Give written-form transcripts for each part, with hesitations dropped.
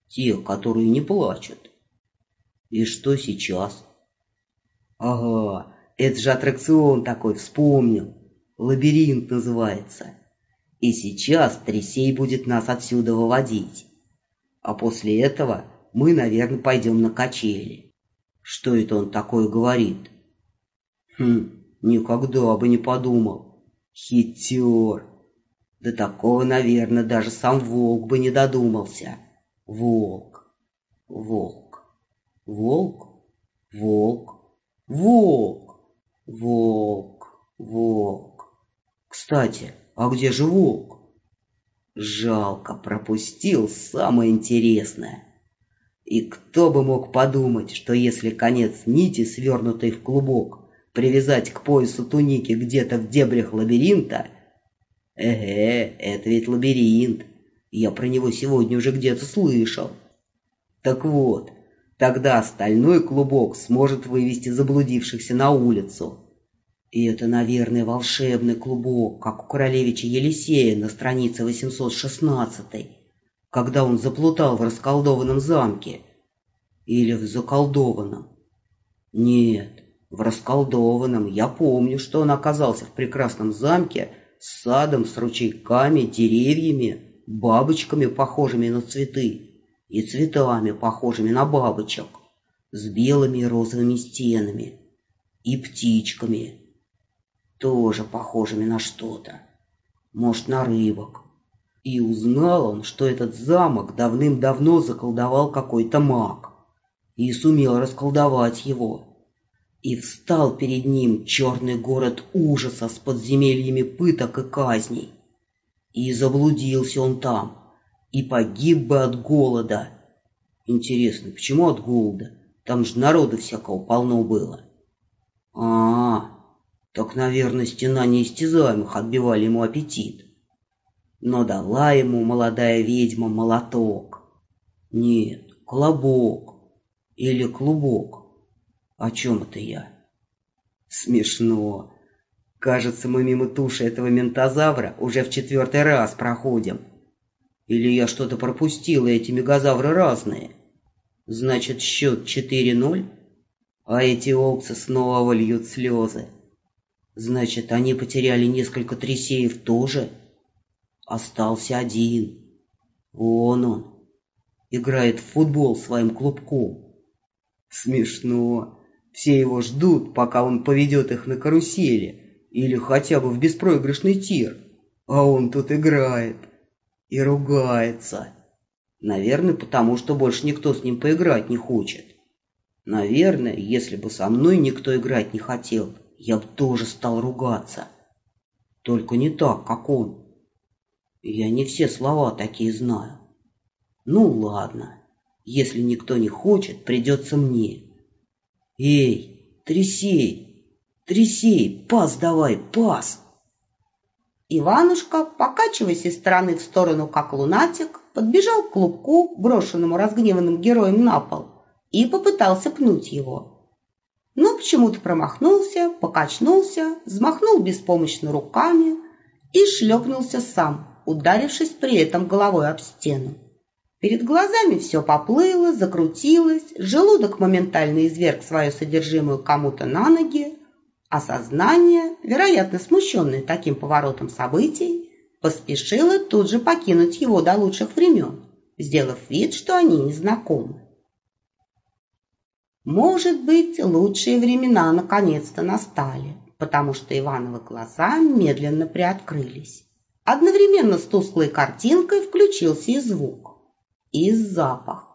Те, которые не плачут. И что сейчас? Ага, это же аттракцион такой, вспомнил. Лабиринт называется. И сейчас Трисей будет нас отсюда выводить. А после этого мы, наверное, пойдем на качели. Что это он такое говорит? Никогда бы не подумал. Хитер. До такого, наверное, даже сам волк бы не додумался. Волк, волк, волк, волк, волк, волк, волк. Кстати, а где же волк? Жалко, пропустил самое интересное. И кто бы мог подумать, что если конец нити, свернутый в клубок, привязать к поясу туники где-то в дебрях лабиринта... это ведь лабиринт. Я про него сегодня уже где-то слышал. Так вот, тогда остальной клубок сможет вывести заблудившихся на улицу. И это, наверное, волшебный клубок, как у королевича Елисея на странице 816, когда он заплутал в расколдованном замке. Или в заколдованном. Нет, в расколдованном. Я помню, что он оказался в прекрасном замке с садом, с ручейками, деревьями, бабочками, похожими на цветы, и цветами, похожими на бабочек, с белыми и розовыми стенами, и птичками, тоже похожими на что-то, может, на рыбок. И узнал он, что этот замок давным-давно заколдовал какой-то маг, и сумел расколдовать его. И встал перед ним черный город ужаса с подземельями пыток и казней. И заблудился он там, и погиб бы от голода. Интересно, почему от голода? Там же народу всякого полно было. Так, наверное, стена неистязаемых отбивали ему аппетит. Но дала ему молодая ведьма молоток. Нет, колобок или клубок. О чем это я? Смешно. Кажется, мы мимо туши этого ментозавра уже в 4-й раз проходим. Или я что-то пропустил, и эти мегазавры разные. Значит, счет 4-0, а эти овцы снова льют слезы. Значит, они потеряли несколько трисеев тоже. Остался один. Вон он. Играет в футбол своим клубком. Смешно. Все его ждут, пока он поведет их на карусели или хотя бы в беспроигрышный тир. А он тут играет и ругается. Наверное, потому что больше никто с ним поиграть не хочет. Наверное, если бы со мной никто играть не хотел, я бы тоже стал ругаться. Только не так, как он. Я не все слова такие знаю. Ну ладно, если никто не хочет, придется мне. Эй, Трисей, Трисей, пас давай, пас! Иванушка, покачиваясь из стороны в сторону, как лунатик, подбежал к клубку, брошенному разгневанным героем на пол, и попытался пнуть его. Но почему-то промахнулся, покачнулся, взмахнул беспомощно руками и шлепнулся сам, ударившись при этом головой об стену. Перед глазами все поплыло, закрутилось, желудок моментально изверг свое содержимое кому-то на ноги, а сознание, вероятно смущенное таким поворотом событий, поспешило тут же покинуть его до лучших времен, сделав вид, что они не знакомы. Может быть, лучшие времена наконец-то настали, потому что Ивановы глаза медленно приоткрылись. Одновременно с тусклой картинкой включился и звук. И запах.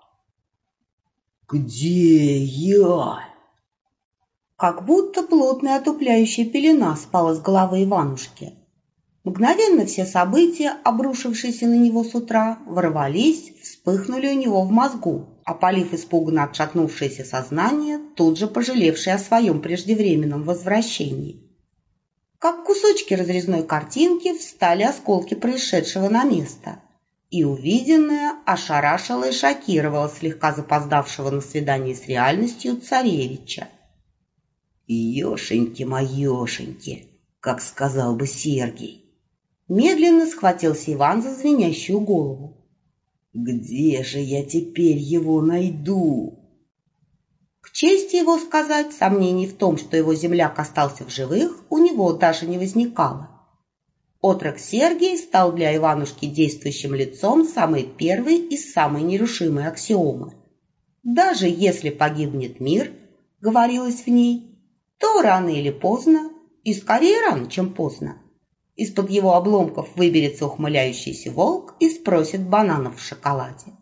Где я? Как будто плотная отупляющая пелена спала с головы Иванушки. Мгновенно все события, обрушившиеся на него с утра, ворвались, вспыхнули у него в мозгу, опалив испуганно отшатнувшееся сознание, тут же пожалевшее о своем преждевременном возвращении. Как кусочки разрезной картинки встали осколки происшедшего на место, и увиденное ошарашило и шокировало слегка запоздавшего на свидание с реальностью царевича. Ешеньки-моешеньки, как сказал бы Сергий. Медленно схватился Иван за звенящую голову. Где же я теперь его найду? К чести его сказать, сомнений в том, что его земляк остался в живых, у него даже не возникало. Отрок Сергий стал для Иванушки действующим лицом самой первой и самой нерушимой аксиомы. Даже если погибнет мир, говорилось в ней, то рано или поздно, и скорее рано, чем поздно, из-под его обломков выберется ухмыляющийся волк и спросит бананов в шоколаде.